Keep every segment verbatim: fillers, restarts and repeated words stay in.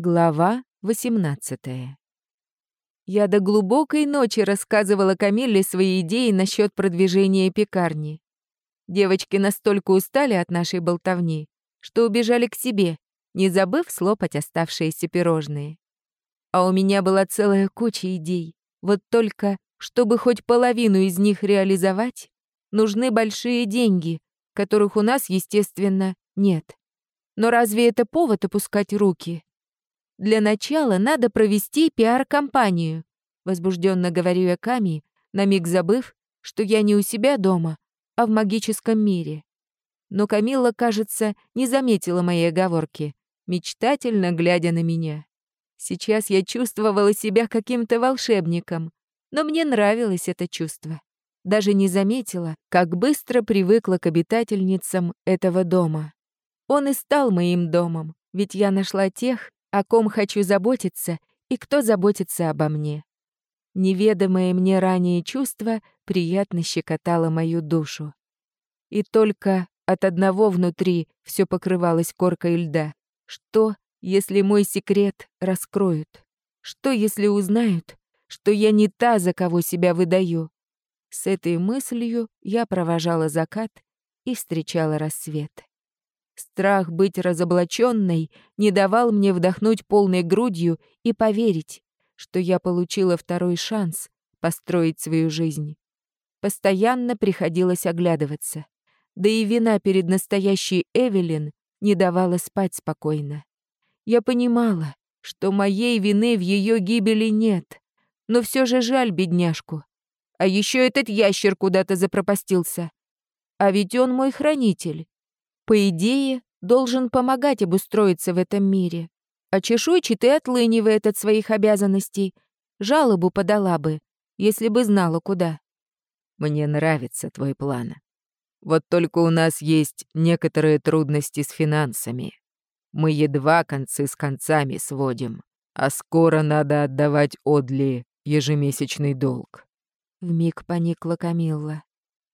Глава восемнадцатая. Я до глубокой ночи рассказывала Камилле свои идеи насчет продвижения пекарни. Девочки настолько устали от нашей болтовни, что убежали к себе, не забыв слопать оставшиеся пирожные. А у меня была целая куча идей. Вот только, чтобы хоть половину из них реализовать, нужны большие деньги, которых у нас, естественно, нет. Но разве это повод опускать руки? Для начала надо провести пиар-компанию, возбужденно говорю я Ками, на миг забыв, что я не у себя дома, а в магическом мире. Но Камилла, кажется, не заметила моей оговорки, мечтательно глядя на меня. Сейчас я чувствовала себя каким-то волшебником, но мне нравилось это чувство. Даже не заметила, как быстро привыкла к обитательницам этого дома. Он и стал моим домом, ведь я нашла тех, о ком хочу заботиться и кто заботится обо мне. Неведомое мне ранее чувство приятно щекотало мою душу. И только от одного внутри все покрывалось коркой льда. Что, если мой секрет раскроют? Что, если узнают, что я не та, за кого себя выдаю? С этой мыслью я провожала закат и встречала рассвет. Страх быть разоблаченной не давал мне вдохнуть полной грудью и поверить, что я получила второй шанс построить свою жизнь. Постоянно приходилось оглядываться, да и вина перед настоящей Эвелин не давала спать спокойно. Я понимала, что моей вины в ее гибели нет, но все же жаль бедняжку. А еще этот ящер куда-то запропастился. А ведь он мой хранитель. По идее, должен помогать обустроиться в этом мире. А чешуйчатый отлынивает от своих обязанностей. Жалобу подала бы, если бы знала, куда. Мне нравится твой план. Вот только у нас есть некоторые трудности с финансами. Мы едва концы с концами сводим, а скоро надо отдавать Одли ежемесячный долг. Вмиг поникла Камилла.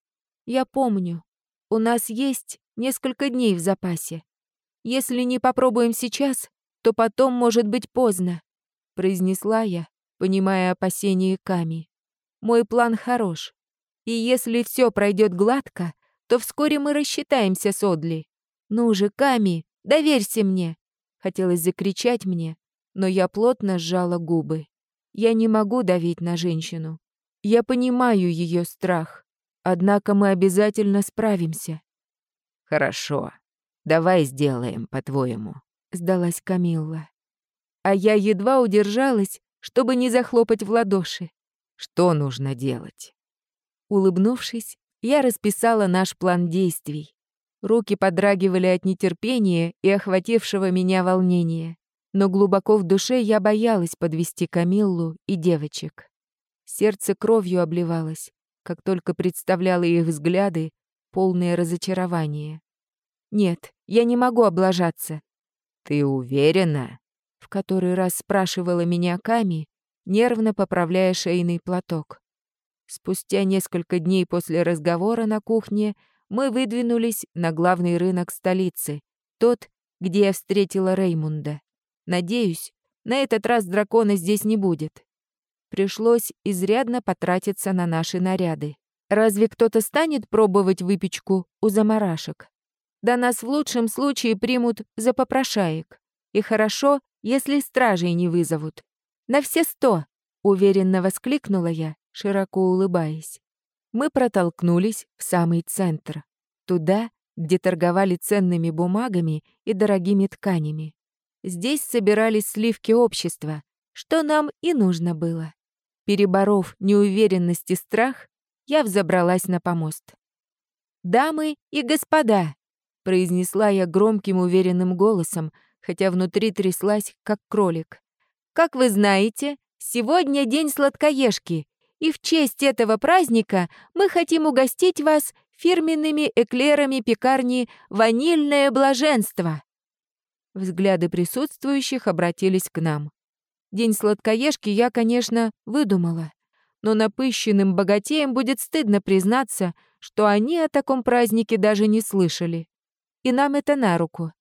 Я помню, у нас есть несколько дней в запасе. Если не попробуем сейчас, то потом может быть поздно, произнесла я, понимая опасения Ками. Мой план хорош. И если все пройдет гладко, то вскоре мы рассчитаемся с Одли. Ну же, Ками, доверься мне, хотелось закричать мне, но я плотно сжала губы. Я не могу давить на женщину. Я понимаю ее страх. Однако мы обязательно справимся. Хорошо. Давай сделаем, по-твоему, сдалась Камилла. А я едва удержалась, чтобы не захлопать в ладоши. Что нужно делать? Улыбнувшись, я расписала наш план действий. Руки подрагивали от нетерпения и охватившего меня волнения. Но глубоко в душе я боялась подвести Камиллу и девочек. Сердце кровью обливалось, как только представляла их взгляды, полные разочарования. Нет, я не могу облажаться. Ты уверена? В который раз спрашивала меня Ками, нервно поправляя шейный платок. Спустя несколько дней после разговора на кухне мы выдвинулись на главный рынок столицы, тот, где я встретила Реймунда. Надеюсь, на этот раз дракона здесь не будет. Пришлось изрядно потратиться на наши наряды. Разве кто-то станет пробовать выпечку у заморашек? Да нас в лучшем случае примут за попрошаек. И хорошо, если стражей не вызовут. На все сто, уверенно воскликнула я, широко улыбаясь. Мы протолкнулись в самый центр. Туда, где торговали ценными бумагами и дорогими тканями. Здесь собирались сливки общества, что нам и нужно было. Переборов неуверенность и страх, я взобралась на помост. «Дамы и господа!» — произнесла я громким уверенным голосом, хотя внутри тряслась, как кролик. «Как вы знаете, сегодня день сладкоежки, и в честь этого праздника мы хотим угостить вас фирменными эклерами пекарни «Ванильное блаженство». Взгляды присутствующих обратились к нам. День сладкоежки я, конечно, выдумала, но напыщенным богатеям будет стыдно признаться, что они о таком празднике даже не слышали. И нам это на руку.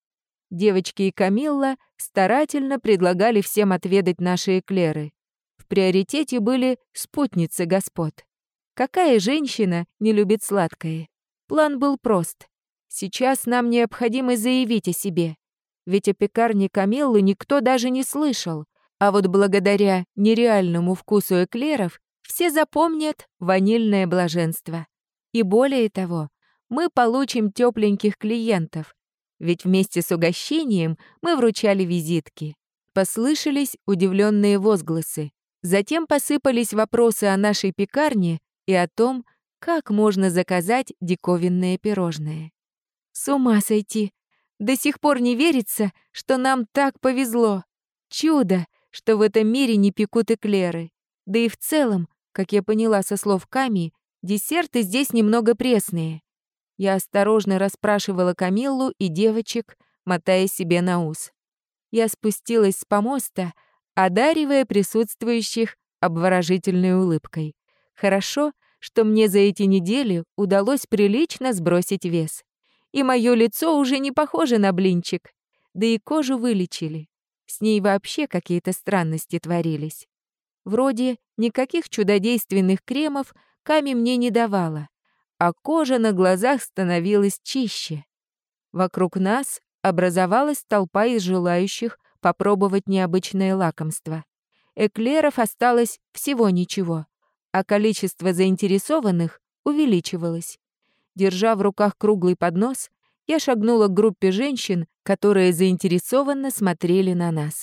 Девочки и Камилла старательно предлагали всем отведать наши эклеры. В приоритете были спутницы господ. Какая женщина не любит сладкое? План был прост. Сейчас нам необходимо заявить о себе. Ведь о пекарне Камиллы никто даже не слышал. А вот благодаря нереальному вкусу эклеров все запомнят ванильное блаженство. И более того, мы получим тепленьких клиентов. Ведь вместе с угощением мы вручали визитки. Послышались удивленные возгласы. Затем посыпались вопросы о нашей пекарне и о том, как можно заказать диковинное пирожное. С ума сойти! До сих пор не верится, что нам так повезло. Чудо, что в этом мире не пекут эклеры. Да и в целом, как я поняла со слов Ками, десерты здесь немного пресные. Я осторожно расспрашивала Камиллу и девочек, мотая себе на ус. Я спустилась с помоста, одаривая присутствующих обворожительной улыбкой. Хорошо, что мне за эти недели удалось прилично сбросить вес. И мое лицо уже не похоже на блинчик, да и кожу вылечили. С ней вообще какие-то странности творились. Вроде никаких чудодейственных кремов Ками мне не давала, а кожа на глазах становилась чище. Вокруг нас образовалась толпа из желающих попробовать необычное лакомство. Эклеров осталось всего ничего, а количество заинтересованных увеличивалось. Держа в руках круглый поднос, я шагнула к группе женщин, которые заинтересованно смотрели на нас.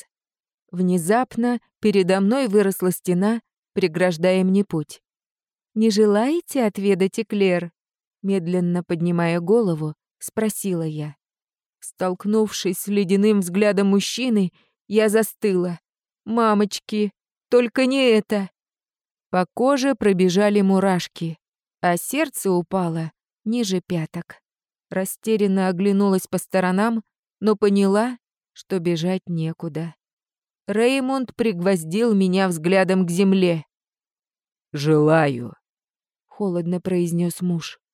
Внезапно передо мной выросла стена, преграждая мне путь. «Не желаете отведать эклер?» Медленно поднимая голову, спросила я. Столкнувшись с ледяным взглядом мужчины, я застыла. «Мамочки, только не это!» По коже пробежали мурашки, а сердце упало ниже пяток. Растерянно оглянулась по сторонам, но поняла, что бежать некуда. Реймонд пригвоздил меня взглядом к земле. «Желаю», — холодно произнес муж.